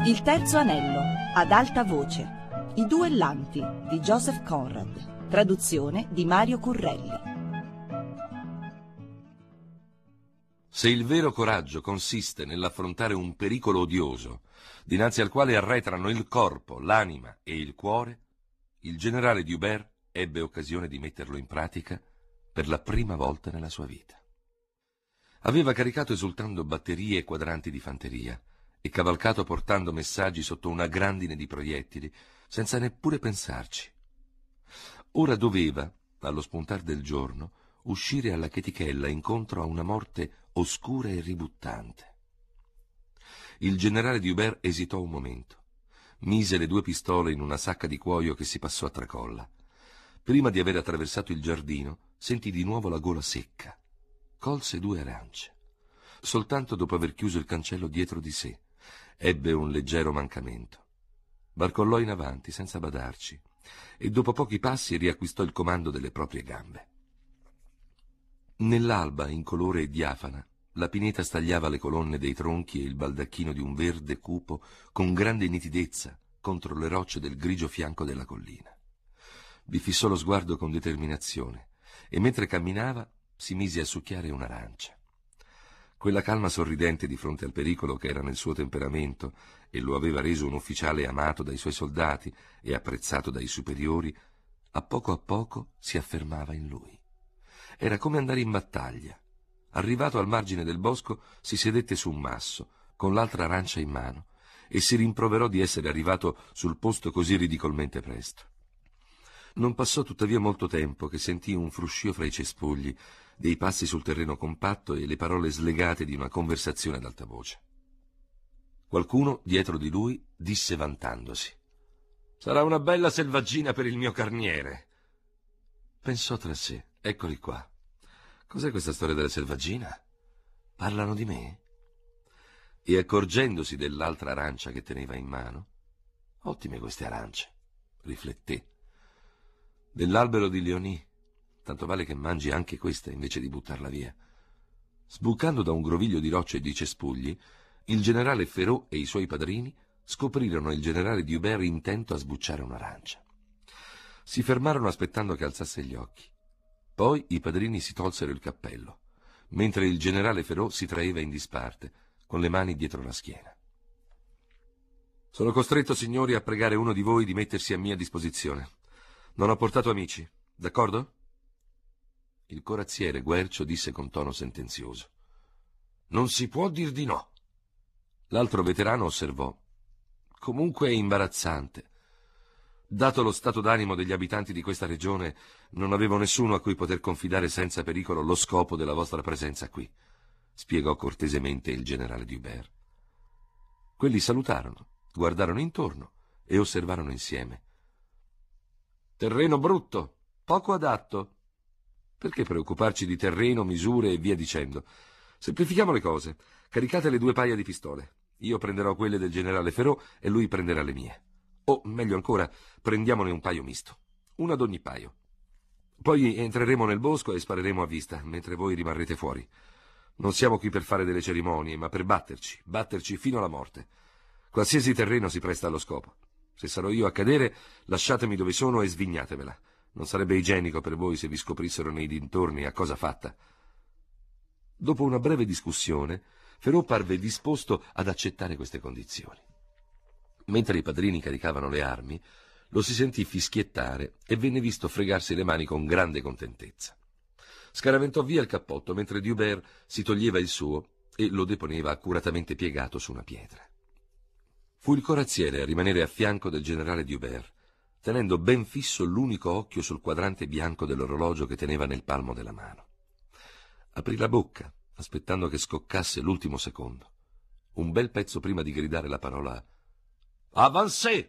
Il terzo anello, ad alta voce. I duellanti di Joseph Conrad. Traduzione di Mario Currelli. Se il vero coraggio consiste nell'affrontare un pericolo odioso, dinanzi al quale arretrano il corpo, l'anima e il cuore, il generale D'Hubert ebbe occasione di metterlo in pratica per la prima volta nella sua vita. Aveva caricato esultando batterie e quadranti di fanteria e cavalcato portando messaggi sotto una grandine di proiettili, senza neppure pensarci. Ora doveva, allo spuntar del giorno, uscire alla chetichella incontro a una morte oscura e ributtante. Il generale D'Hubert esitò un momento. Mise le 2 pistole in una sacca di cuoio che si passò a tracolla. Prima di aver attraversato il giardino, sentì di nuovo la gola secca. Colse 2 arance. Soltanto dopo aver chiuso il cancello dietro di sé, ebbe un leggero mancamento. Barcollò in avanti senza badarci e dopo pochi passi riacquistò il comando delle proprie gambe. Nell'alba incolore e diafana, la pineta stagliava le colonne dei tronchi e il baldacchino di un verde cupo con grande nitidezza contro le rocce del grigio fianco della collina. Vi fissò lo sguardo con determinazione e mentre camminava si mise a succhiare un'arancia. Quella calma sorridente di fronte al pericolo che era nel suo temperamento e lo aveva reso un ufficiale amato dai suoi soldati e apprezzato dai superiori, a poco si affermava in lui. Era come andare in battaglia. Arrivato al margine del bosco, si sedette su un masso, con l'altra arancia in mano, e si rimproverò di essere arrivato sul posto così ridicolmente presto. Non passò tuttavia molto tempo che sentì un fruscio fra i cespugli, dei passi sul terreno compatto e le parole slegate di una conversazione ad alta voce. Qualcuno, dietro di lui, disse vantandosi: «Sarà una bella selvaggina per il mio carniere». Pensò tra sé: «Eccoli qua. Cos'è questa storia della selvaggina? Parlano di me?» E accorgendosi dell'altra arancia che teneva in mano: «Ottime queste arance», rifletté. «Dell'albero di Leonie. Tanto vale che mangi anche questa invece di buttarla via». Sbucando da un groviglio di rocce e di cespugli, il generale Ferraud e i suoi padrini scoprirono il generale D'Hubert intento a sbucciare un'arancia. Si fermarono aspettando che alzasse gli occhi. Poi i padrini si tolsero il cappello, mentre il generale Ferraud si traeva in disparte, con le mani dietro la schiena. «Sono costretto, signori, a pregare uno di voi di mettersi a mia disposizione. Non ho portato amici, d'accordo?» Il corazziere Guercio disse con tono sentenzioso: «Non si può dir di no». L'altro veterano osservò: «Comunque è imbarazzante. Dato lo stato d'animo degli abitanti di questa regione, non avevo nessuno a cui poter confidare senza pericolo lo scopo della vostra presenza qui», spiegò cortesemente il generale D'Hubert. Quelli salutarono, guardarono intorno e osservarono insieme. «Terreno brutto, poco adatto. Perché preoccuparci di terreno, misure e via dicendo? Semplifichiamo le cose. Caricate le 2 paia di pistole. Io prenderò quelle del generale Ferraud e lui prenderà le mie. O, meglio ancora, prendiamone un paio misto. Uno ad ogni paio. Poi entreremo nel bosco e spareremo a vista, mentre voi rimarrete fuori. Non siamo qui per fare delle cerimonie, ma per batterci fino alla morte. Qualsiasi terreno si presta allo scopo. Se sarò io a cadere, lasciatemi dove sono e svignatemela. Non sarebbe igienico per voi se vi scoprissero nei dintorni a cosa fatta». Dopo una breve discussione, Ferraud parve disposto ad accettare queste condizioni. Mentre i padrini caricavano le armi, lo si sentì fischiettare e venne visto fregarsi le mani con grande contentezza. Scaraventò via il cappotto mentre D'Hubert si toglieva il suo e lo deponeva accuratamente piegato su una pietra. Fu il corazziere a rimanere a fianco del generale D'Hubert, tenendo ben fisso l'unico occhio sul quadrante bianco dell'orologio che teneva nel palmo della mano. Aprì la bocca, aspettando che scoccasse l'ultimo secondo, un bel pezzo prima di gridare la parola «Avancez!».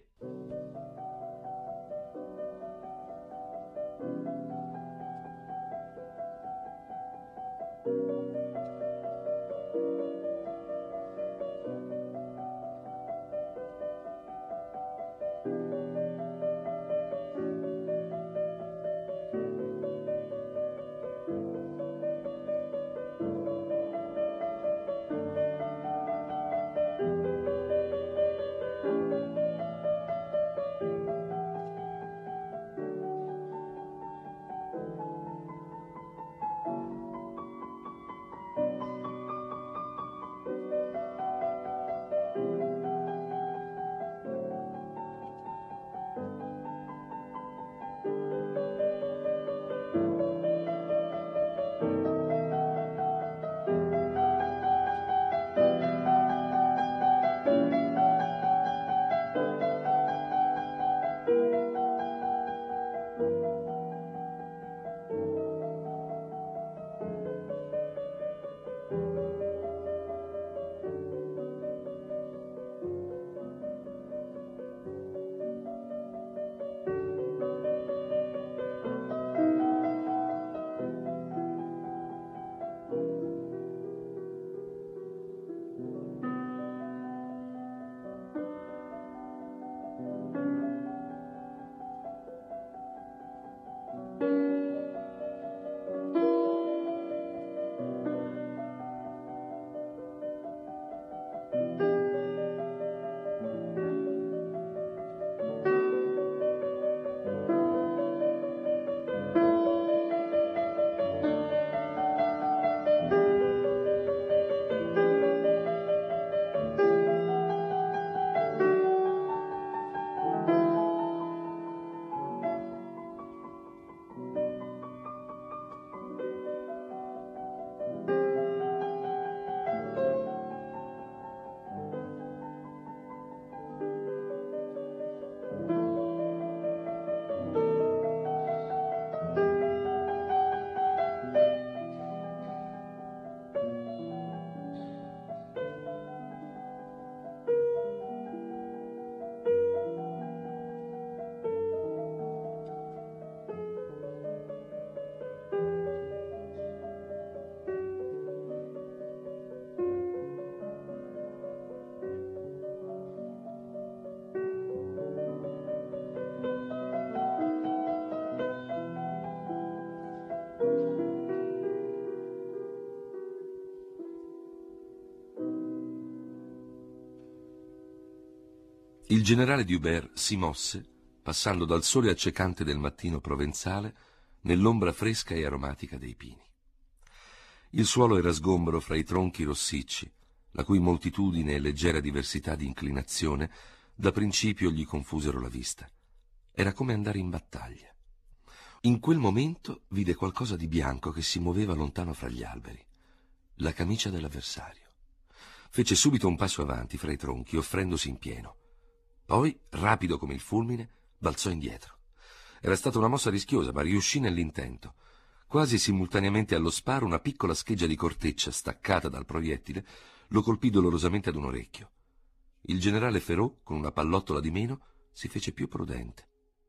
Il generale D'Hubert si mosse, passando dal sole accecante del mattino provenzale nell'ombra fresca e aromatica dei pini. Il suolo era sgombro fra i tronchi rossicci, la cui moltitudine e leggera diversità di inclinazione da principio gli confusero la vista. Era come andare in battaglia. In quel momento vide qualcosa di bianco che si muoveva lontano fra gli alberi, la camicia dell'avversario. Fece subito un passo avanti fra i tronchi, offrendosi in pieno. Poi, rapido come il fulmine, balzò indietro. Era stata una mossa rischiosa, ma riuscì nell'intento. Quasi simultaneamente allo sparo, una piccola scheggia di corteccia, staccata dal proiettile, lo colpì dolorosamente ad un orecchio. Il generale Ferraud, con una pallottola di meno, si fece più prudente.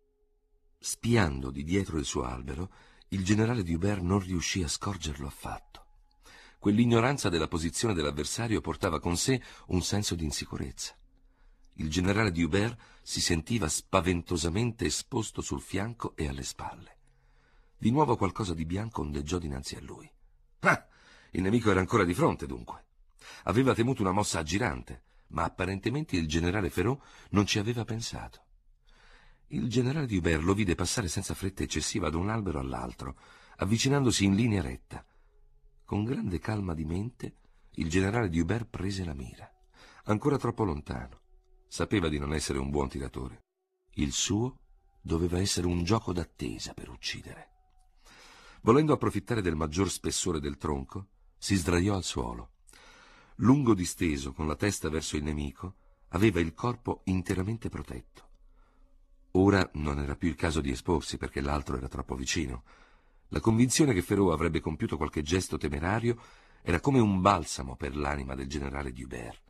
Spiando di dietro il suo albero, il generale D'Hubert non riuscì a scorgerlo affatto. Quell'ignoranza della posizione dell'avversario portava con sé un senso di insicurezza. Il generale D'Hubert si sentiva spaventosamente esposto sul fianco e alle spalle. Di nuovo qualcosa di bianco ondeggiò dinanzi a lui. Ah! Il nemico era ancora di fronte, dunque. Aveva temuto una mossa aggirante, ma apparentemente il generale Ferraud non ci aveva pensato. Il generale D'Hubert lo vide passare senza fretta eccessiva da un albero all'altro, avvicinandosi in linea retta. Con grande calma di mente, il generale D'Hubert prese la mira. Ancora troppo lontano. Sapeva di non essere un buon tiratore. Il suo doveva essere un gioco d'attesa per uccidere. Volendo approfittare del maggior spessore del tronco, si sdraiò al suolo. Lungo disteso, con la testa verso il nemico, aveva il corpo interamente protetto. Ora non era più il caso di esporsi perché l'altro era troppo vicino. La convinzione che Ferraud avrebbe compiuto qualche gesto temerario era come un balsamo per l'anima del generale D'Hubert.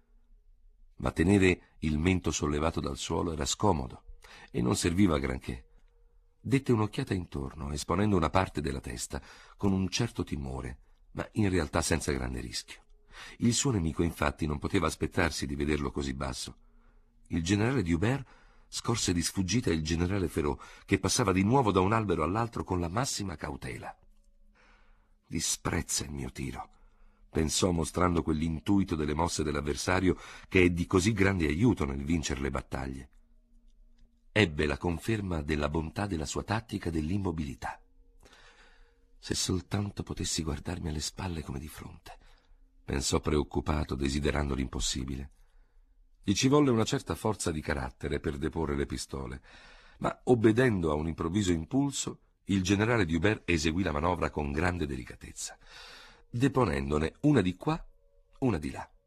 Ma tenere il mento sollevato dal suolo era scomodo e non serviva a granché. Dette un'occhiata intorno, esponendo una parte della testa, con un certo timore, ma in realtà senza grande rischio. Il suo nemico, infatti, non poteva aspettarsi di vederlo così basso. Il generale D'Hubert scorse di sfuggita il generale Ferraud, che passava di nuovo da un albero all'altro con la massima cautela. Disprezza il mio tiro, pensò, mostrando quell'intuito delle mosse dell'avversario che è di così grande aiuto nel vincere le battaglie. Ebbe la conferma della bontà della sua tattica dell'immobilità. Se soltanto potessi guardarmi alle spalle come di fronte, pensò preoccupato, desiderando l'impossibile. Gli ci volle una certa forza di carattere per deporre le pistole, ma obbedendo a un improvviso impulso, il generale D'Hubert eseguì la manovra con grande delicatezza, deponendone una di qua, una di là.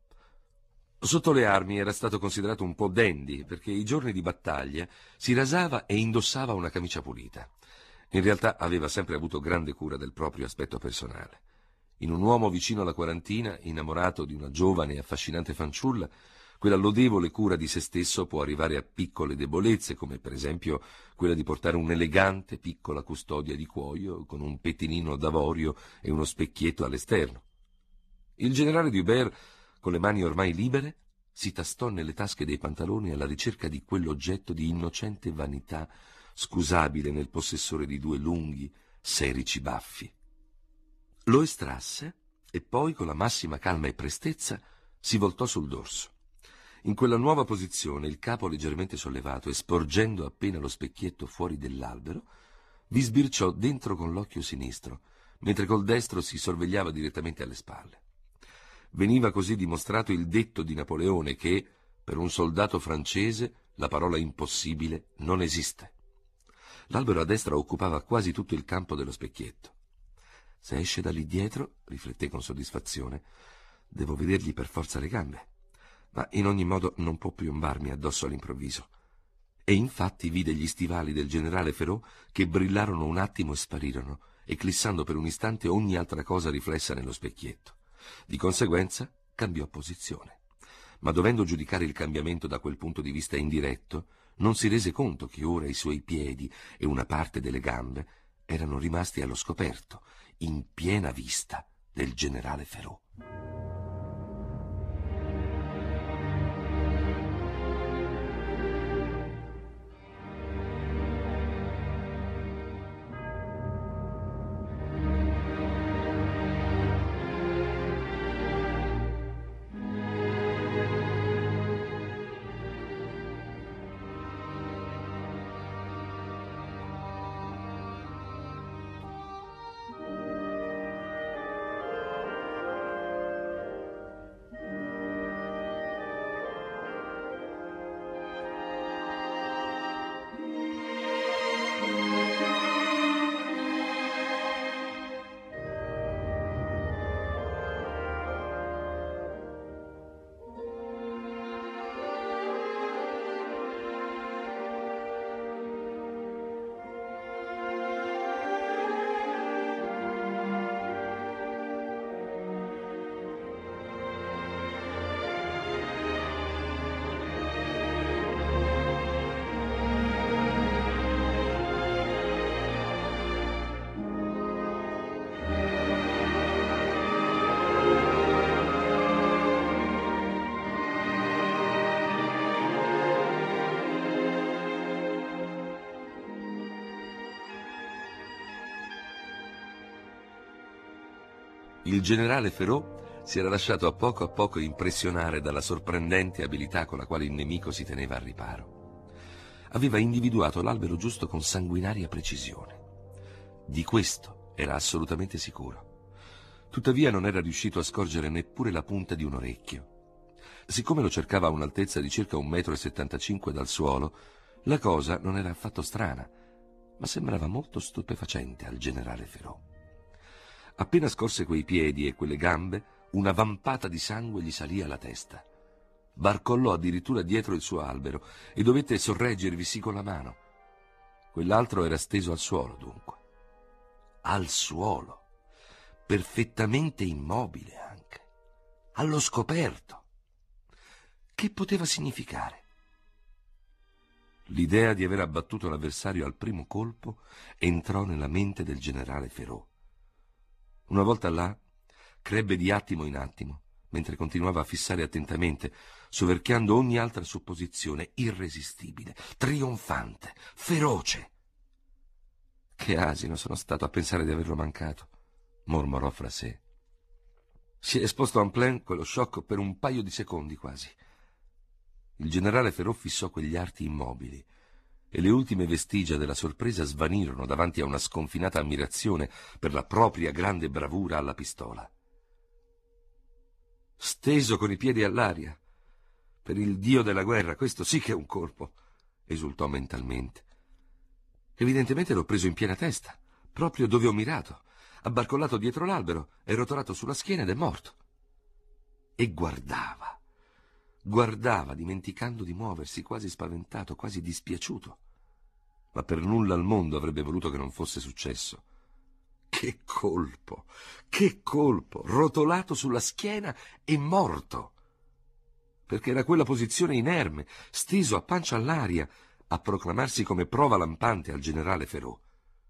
Sotto le armi era stato considerato un po' dandy, perché i giorni di battaglia si rasava e indossava una camicia pulita. In realtà aveva sempre avuto grande cura del proprio aspetto personale. In un uomo vicino alla quarantina, innamorato di una giovane e affascinante fanciulla, quella lodevole cura di se stesso può arrivare a piccole debolezze, come per esempio quella di portare un'elegante piccola custodia di cuoio con un pettinino d'avorio e uno specchietto all'esterno. Il generale D'Hubert, con le mani ormai libere, si tastò nelle tasche dei pantaloni alla ricerca di quell'oggetto di innocente vanità scusabile nel possessore di due lunghi, serici baffi. Lo estrasse e poi, con la massima calma e prestezza, si voltò sul dorso. In quella nuova posizione, il capo leggermente sollevato e sporgendo appena lo specchietto fuori dell'albero, vi sbirciò dentro con l'occhio sinistro, mentre col destro si sorvegliava direttamente alle spalle. Veniva così dimostrato il detto di Napoleone che, per un soldato francese, la parola impossibile non esiste. L'albero a destra occupava quasi tutto il campo dello specchietto. Se esce da lì dietro, rifletté con soddisfazione, devo vedergli per forza le gambe. Ma in ogni modo non può piombarmi addosso all'improvviso. E infatti vide gli stivali del generale Ferraud che brillarono un attimo e sparirono, eclissando per un istante ogni altra cosa riflessa nello specchietto. Di conseguenza cambiò posizione. Ma dovendo giudicare il cambiamento da quel punto di vista indiretto, non si rese conto che ora i suoi piedi e una parte delle gambe erano rimasti allo scoperto, in piena vista del generale Ferraud. Il generale Ferraud si era lasciato a poco impressionare dalla sorprendente abilità con la quale il nemico si teneva al riparo. Aveva individuato l'albero giusto con sanguinaria precisione. Di questo era assolutamente sicuro. Tuttavia non era riuscito a scorgere neppure la punta di un orecchio. Siccome lo cercava a un'altezza di circa 1,75 m dal suolo, la cosa non era affatto strana, ma sembrava molto stupefacente al generale Ferraud. Appena scorse quei piedi e quelle gambe, una vampata di sangue gli salì alla testa. Barcollò addirittura dietro il suo albero e dovette sorreggervisi con la mano. Quell'altro era steso al suolo, dunque. Al suolo, perfettamente immobile anche, allo scoperto. Che poteva significare? L'idea di aver abbattuto l'avversario al primo colpo entrò nella mente del generale Ferraud. Una volta là, crebbe di attimo in attimo, mentre continuava a fissare attentamente, soverchiando ogni altra supposizione, irresistibile, trionfante, feroce. Che asino sono stato a pensare di averlo mancato, mormorò fra sé. Si è esposto en plein quello sciocco per un paio di secondi quasi. Il generale Ferraud fissò quegli arti immobili e le ultime vestigia della sorpresa svanirono davanti a una sconfinata ammirazione per la propria grande bravura alla pistola. Steso con i piedi all'aria, per il dio della guerra, questo sì che è un colpo, esultò mentalmente. Evidentemente l'ho preso in piena testa, proprio dove ho mirato, abbarcollato dietro l'albero, è rotolato sulla schiena ed è morto. E guardava, dimenticando di muoversi, quasi spaventato, quasi dispiaciuto. Ma per nulla al mondo avrebbe voluto che non fosse successo. Che colpo! Che colpo! Rotolato sulla schiena e morto! Perché era quella posizione inerme, steso a pancia all'aria, a proclamarsi come prova lampante al generale Ferraud.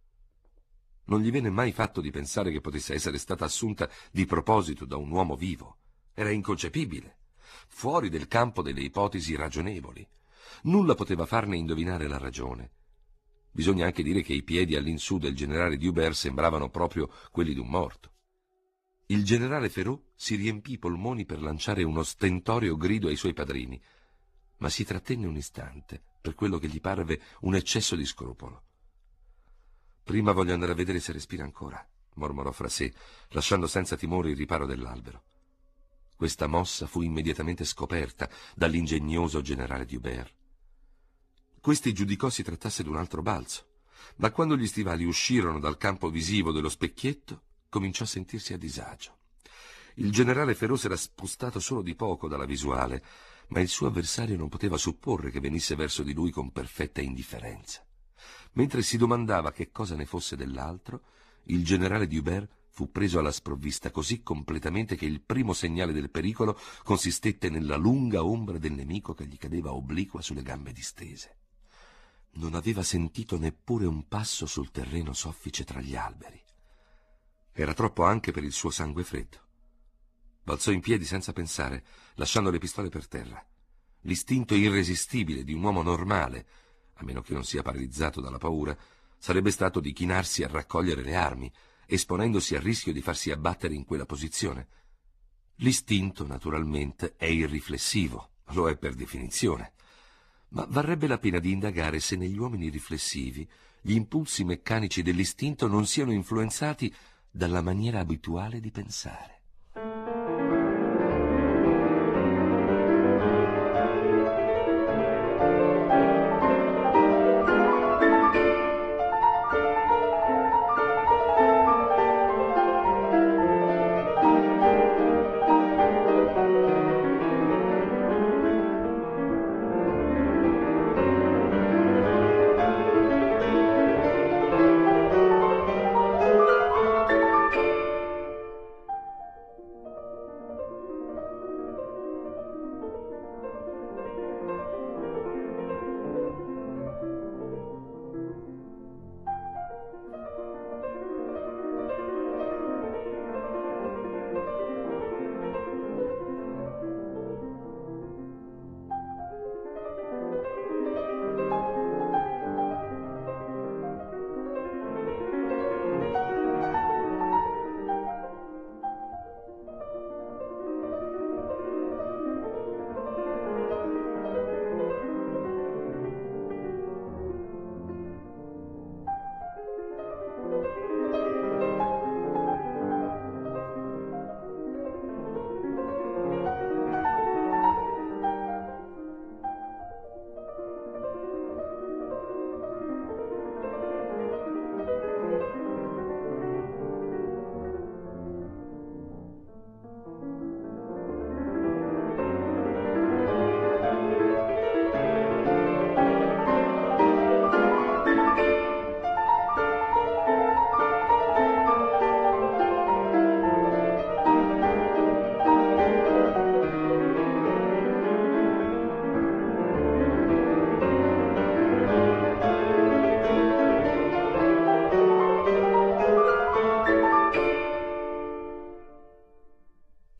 Non gli venne mai fatto di pensare che potesse essere stata assunta di proposito da un uomo vivo. Era inconcepibile, fuori del campo delle ipotesi ragionevoli. Nulla poteva farne indovinare la ragione. Bisogna anche dire che i piedi all'insù del generale D'Hubert sembravano proprio quelli di un morto. Il generale Ferraud si riempì i polmoni per lanciare uno stentoreo grido ai suoi padrini, ma si trattenne un istante per quello che gli parve un eccesso di scrupolo. «Prima voglio andare a vedere se respira ancora», mormorò fra sé, lasciando senza timore il riparo dell'albero. Questa mossa fu immediatamente scoperta dall'ingegnoso generale D'Hubert. Questi giudicò si trattasse d'un altro balzo, ma quando gli stivali uscirono dal campo visivo dello specchietto, cominciò a sentirsi a disagio. Il generale Ferraud s'era spostato solo di poco dalla visuale, ma il suo avversario non poteva supporre che venisse verso di lui con perfetta indifferenza. Mentre si domandava che cosa ne fosse dell'altro, il generale D'Hubert fu preso alla sprovvista così completamente che il primo segnale del pericolo consistette nella lunga ombra del nemico che gli cadeva obliqua sulle gambe distese. Non aveva sentito neppure un passo sul terreno soffice tra gli alberi. Era troppo anche per il suo sangue freddo. Balzò in piedi senza pensare, lasciando le pistole per terra. L'istinto irresistibile di un uomo normale, a meno che non sia paralizzato dalla paura, sarebbe stato di chinarsi a raccogliere le armi, esponendosi al rischio di farsi abbattere in quella posizione. L'istinto, naturalmente, è irriflessivo, lo è per definizione. Ma varrebbe la pena di indagare se negli uomini riflessivi gli impulsi meccanici dell'istinto non siano influenzati dalla maniera abituale di pensare.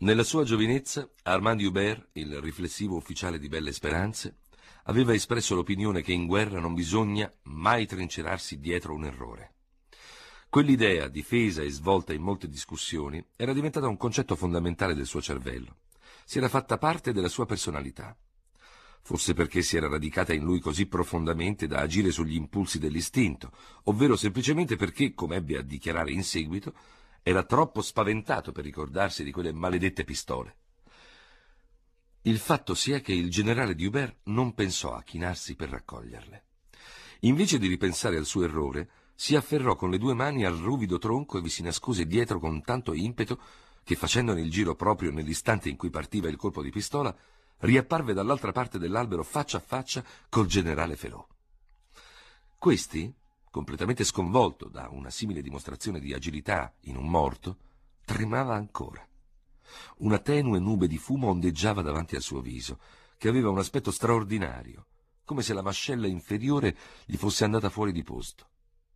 Nella sua giovinezza, Armand Hubert, il riflessivo ufficiale di Belle Speranze, aveva espresso l'opinione che in guerra non bisogna mai trincerarsi dietro un errore. Quell'idea, difesa e svolta in molte discussioni, era diventata un concetto fondamentale del suo cervello. Si era fatta parte della sua personalità. Forse perché si era radicata in lui così profondamente da agire sugli impulsi dell'istinto, ovvero semplicemente perché, come ebbe a dichiarare in seguito, era troppo spaventato per ricordarsi di quelle maledette pistole. Il fatto sia che il generale Hubert non pensò a chinarsi per raccoglierle. Invece di ripensare al suo errore, si afferrò con le 2 mani al ruvido tronco e vi si nascose dietro con tanto impeto che, facendone il giro proprio nell'istante in cui partiva il colpo di pistola, riapparve dall'altra parte dell'albero faccia a faccia col generale Ferraud. Questi, completamente sconvolto da una simile dimostrazione di agilità in un morto, tremava ancora. Una tenue nube di fumo ondeggiava davanti al suo viso, che aveva un aspetto straordinario, come se la mascella inferiore gli fosse andata fuori di posto.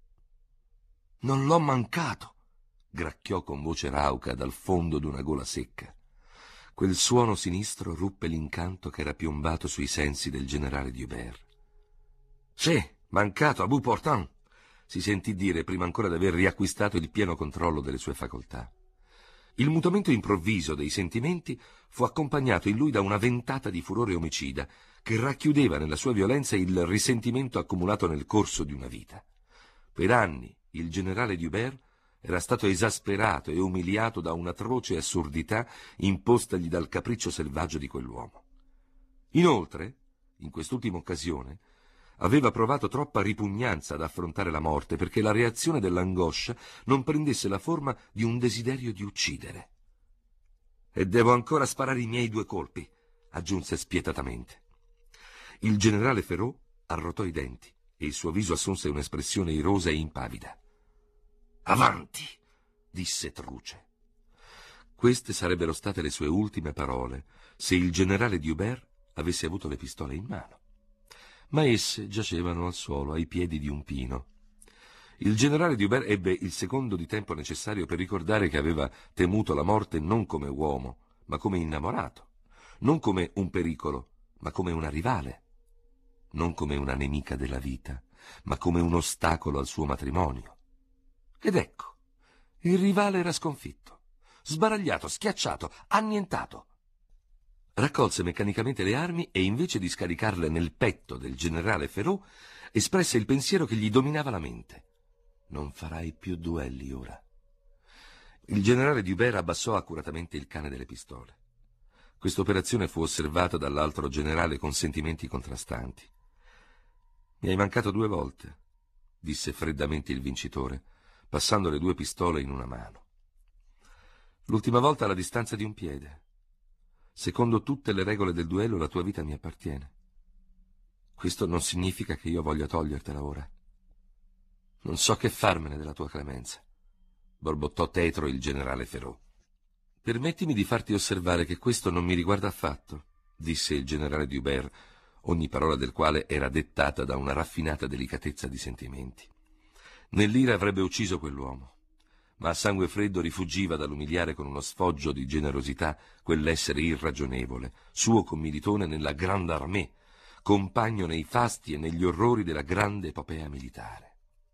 «Non l'ho mancato!» gracchiò con voce rauca dal fondo d'una gola secca. Quel suono sinistro ruppe l'incanto che era piombato sui sensi del generale Hubert. «Sì, mancato a bout portant!» si sentì dire prima ancora di aver riacquistato il pieno controllo delle sue facoltà. Il mutamento improvviso dei sentimenti fu accompagnato in lui da una ventata di furore omicida che racchiudeva nella sua violenza il risentimento accumulato nel corso di una vita. Per anni il generale Hubert era stato esasperato e umiliato da un'atroce assurdità impostagli dal capriccio selvaggio di quell'uomo. Inoltre, in quest'ultima occasione, aveva provato troppa ripugnanza ad affrontare la morte perché la reazione dell'angoscia non prendesse la forma di un desiderio di uccidere. «E devo ancora sparare i miei 2 colpi», aggiunse spietatamente. Il generale Ferraud arrotò i denti e il suo viso assunse un'espressione irosa e impavida. «Avanti!» disse truce. Queste sarebbero state le sue ultime parole se il generale Hubert avesse avuto le pistole in mano. Ma esse giacevano al suolo ai piedi di un pino. Il generale Hubert ebbe il secondo di tempo necessario per ricordare che aveva temuto la morte non come uomo, ma come innamorato, non come un pericolo, ma come una rivale, non come una nemica della vita, ma come un ostacolo al suo matrimonio. Ed ecco, il rivale era sconfitto, sbaragliato, schiacciato, annientato. Raccolse meccanicamente le armi e, invece di scaricarle nel petto del generale Ferraud, espresse il pensiero che gli dominava la mente. «Non farai più duelli ora». Il generale Hubert abbassò accuratamente il cane delle pistole. Questa operazione fu osservata dall'altro generale con sentimenti contrastanti. «Mi hai mancato 2 volte», disse freddamente il vincitore, passando le 2 pistole in una mano. «L'ultima volta alla distanza di un piede. Secondo tutte le regole del duello la tua vita mi appartiene. Questo non significa che io voglia togliertela ora. Non so che farmene della tua clemenza», borbottò tetro il generale Ferraud. «Permettimi di farti osservare che questo non mi riguarda affatto», disse il generale Hubert, ogni parola del quale era dettata da una raffinata delicatezza di sentimenti. Nell'ira avrebbe ucciso quell'uomo, ma a sangue freddo rifuggiva dall'umiliare con uno sfoggio di generosità quell'essere irragionevole, suo commilitone nella Grande Armée, compagno nei fasti e negli orrori della grande epopea militare.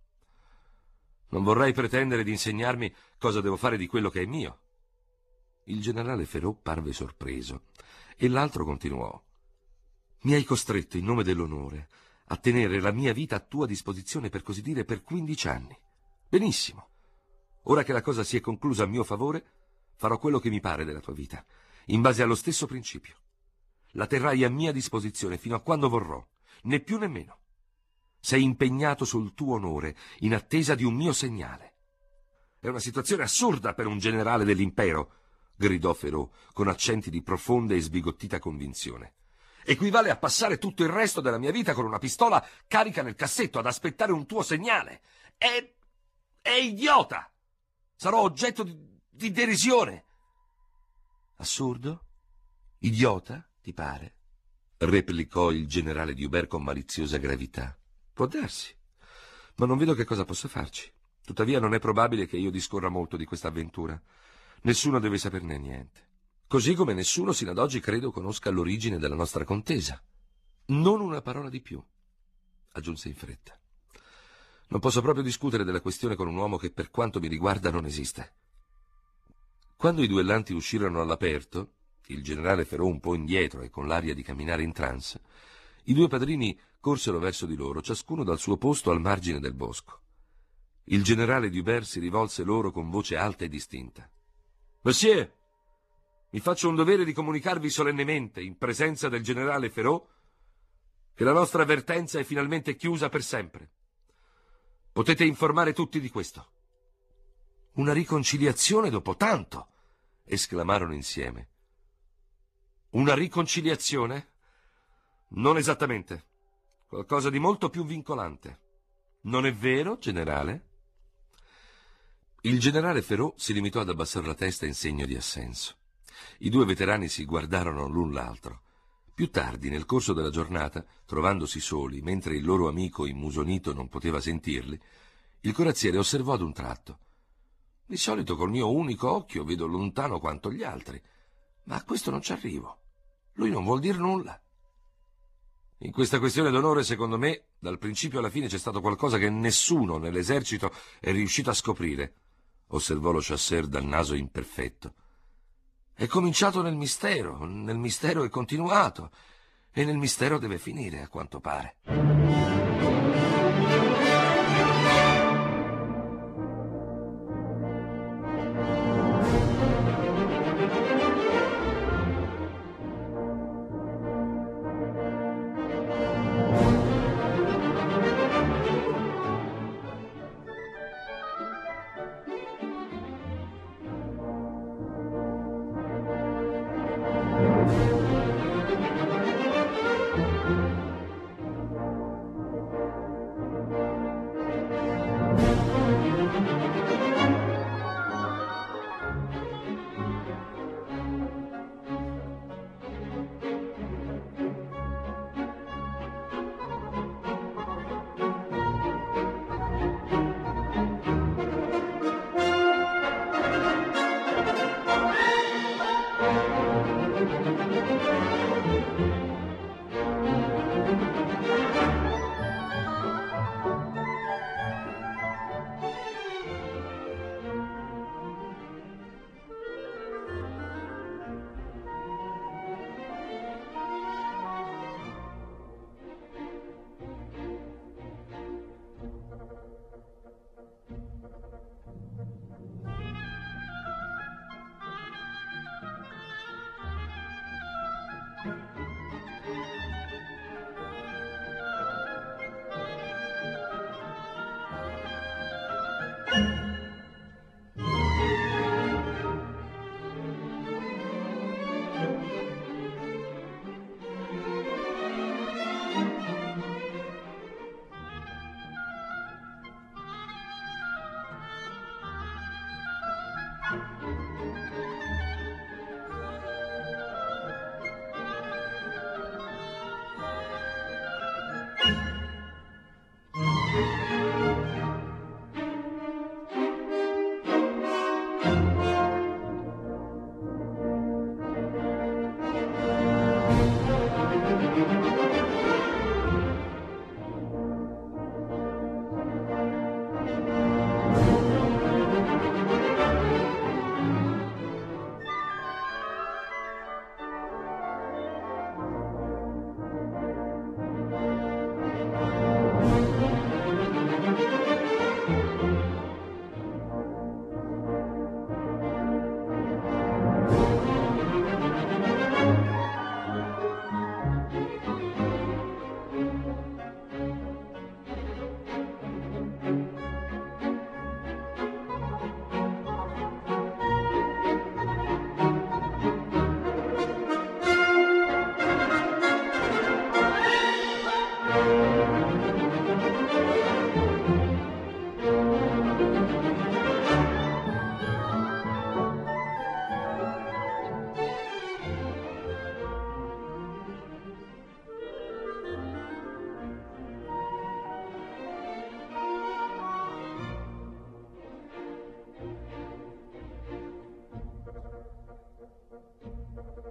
«Non vorrai pretendere di insegnarmi cosa devo fare di quello che è mio». Il generale Ferraud parve sorpreso e l'altro continuò. «Mi hai costretto in nome dell'onore a tenere la mia vita a tua disposizione, per così dire, per 15 anni. Benissimo. Ora che la cosa si è conclusa a mio favore, farò quello che mi pare della tua vita, in base allo stesso principio. La terrai a mia disposizione fino a quando vorrò, né più né meno. Sei impegnato sul tuo onore, in attesa di un mio segnale». «È una situazione assurda per un generale dell'impero», gridò Ferraud con accenti di profonda e sbigottita convinzione. «Equivale a passare tutto il resto della mia vita con una pistola carica nel cassetto ad aspettare un tuo segnale. È idiota! Sarò oggetto di derisione». «Assurdo? Idiota, ti pare?» replicò il generale Hubert con maliziosa gravità. «Può darsi, ma non vedo che cosa possa farci. Tuttavia non è probabile che io discorra molto di questa avventura. Nessuno deve saperne niente. Così come nessuno sino ad oggi credo conosca l'origine della nostra contesa. Non una parola di più, aggiunse in fretta. Non posso proprio discutere della questione con un uomo che per quanto mi riguarda non esiste. Quando i duellanti uscirono all'aperto, il generale Ferraud un po' indietro e con l'aria di camminare in trance, i due padrini corsero verso di loro, ciascuno dal suo posto al margine del bosco. Il generale Dubert si rivolse loro con voce alta e distinta. «Monsieur, mi faccio un dovere di comunicarvi solennemente, in presenza del generale Ferraud, che la nostra avvertenza è finalmente chiusa per sempre. Potete informare tutti di questo». «Una riconciliazione dopo tanto!» esclamarono insieme. «Una riconciliazione? Non esattamente. Qualcosa di molto più vincolante. Non è vero, generale?» Il generale Ferraud si limitò ad abbassare la testa in segno di assenso. I due veterani si guardarono l'un l'altro. Più tardi, nel corso della giornata, trovandosi soli, mentre il loro amico immusonito non poteva sentirli, il corazziere osservò ad un tratto. «Di solito col mio unico occhio vedo lontano quanto gli altri, ma a questo non ci arrivo. Lui non vuol dir nulla». «In questa questione d'onore, secondo me, dal principio alla fine c'è stato qualcosa che nessuno nell'esercito è riuscito a scoprire», osservò lo chasseur dal naso imperfetto. «È cominciato nel mistero è continuato, e nel mistero deve finire, a quanto pare».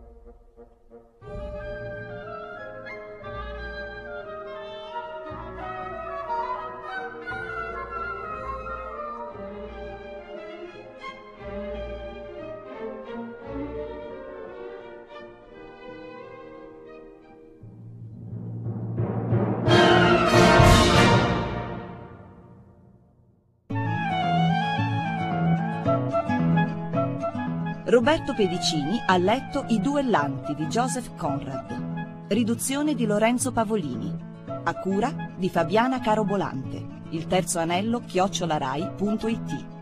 Roberto Pedicini ha letto I duellanti di Joseph Conrad. Riduzione di Lorenzo Pavolini. A cura di Fabiana Carobolante. Il terzo anello @rai.it